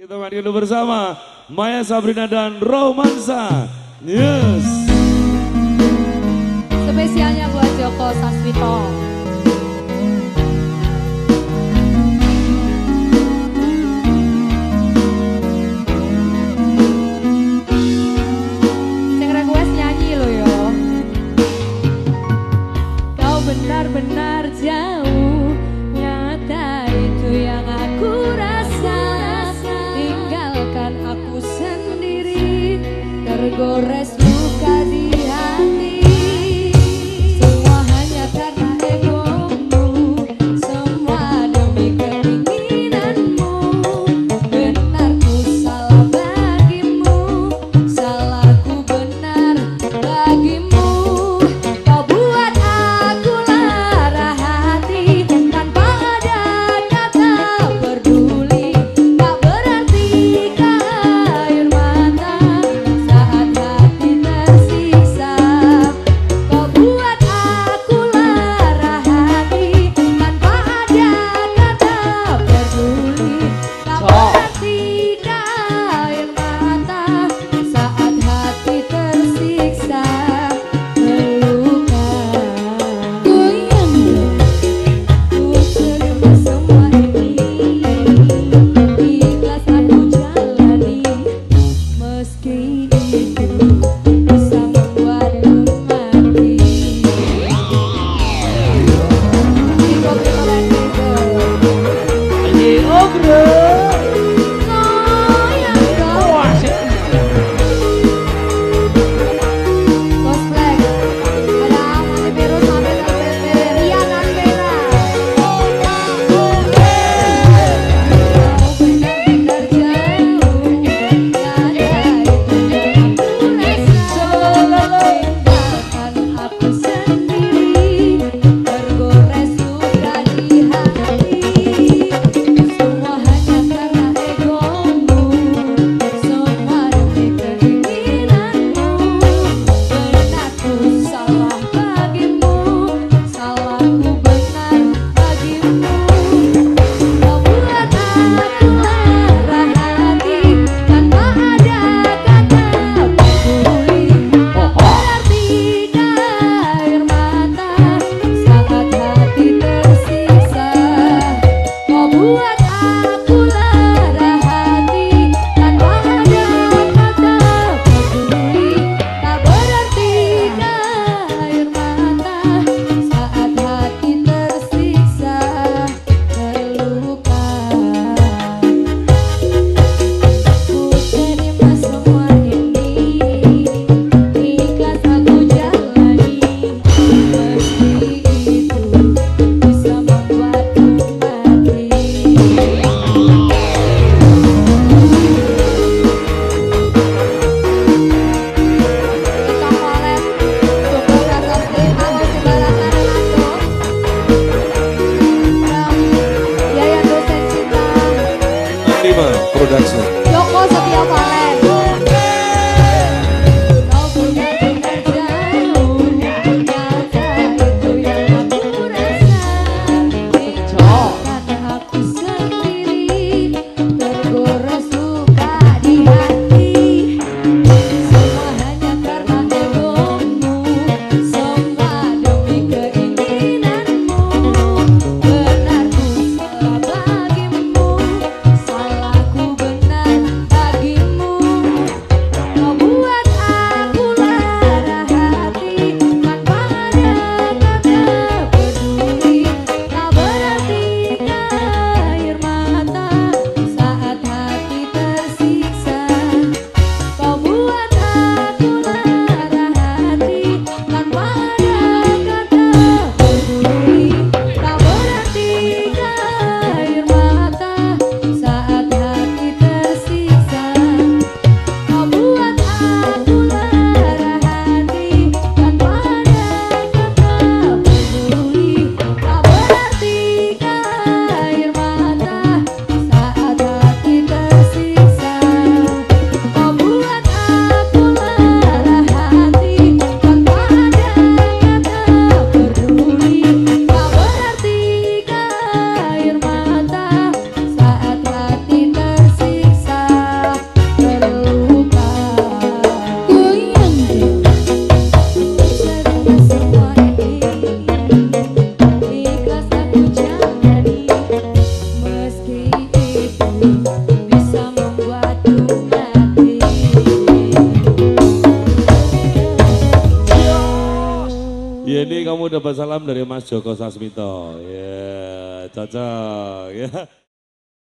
Kita main dulu bersama Maya Sabrina dan Romansa News. Spesialnya buat Joko Sasmito. Sing request nyanyi lo yo. Kau benar-benar jauh, nyata itu yang aku rasa. Tinggalkan aku sendiri, tergores luka di hati. Semua hanya karena egomu, semua demi keinginanmu. Benar ku salah bagimu, salahku benar bagimu. Kau buat aku lara hati tanpa ada kata peduli. Tak berarti air mata saat hati tersiksa. Kau buat aku lara hati tanpa ada kata peduli. Tak berarti air mata saat hati tersiksa, terluka. Goyang ku terima semua ini, ikhlas aku jalani. Meski itu bisa membuatku mati. Tigo beneran tigo. Ini obrol. Goyang dong. Cosplay. Ada antivirus sampai sampai Rian Anbera. Kau benar-benar jauh, tiada itu yang aku rasa. Tinggalkan aku sendiri, tergores luka di hati. Semua hanya karena egomu, semua demi keinginanmu. Benar ku salah bagimu, salahku benar bagimu. Kau buat aku lara hati tanpa ada kata peduli. Tak berarti air mata saat hati tersiksa. Kau buat aku lara hati tanpa ada kata peduli. Tak berarti air mata saat hati tersiksa, terluka. Ku terima semua ini, ikhlas aku jalani. Meski itu bisa membuatku mati. Kita collab Joko Sasmito, Agus Baratara Nando, Yayan Dosen Cinta, Lima Production. Joko Setia Valen. Kau benar-benar jauh, nyata itu yang aku rasa. Tinggalkan aku sendiri, tergores luka di hati. Semua hanya karena egomu, semua demi keinginanmu. Benar ku salah bagimu, salahku benar bagimu. Yeni kamu dapat salam dari Mas Joko Sasmito. Ya, cocok ya.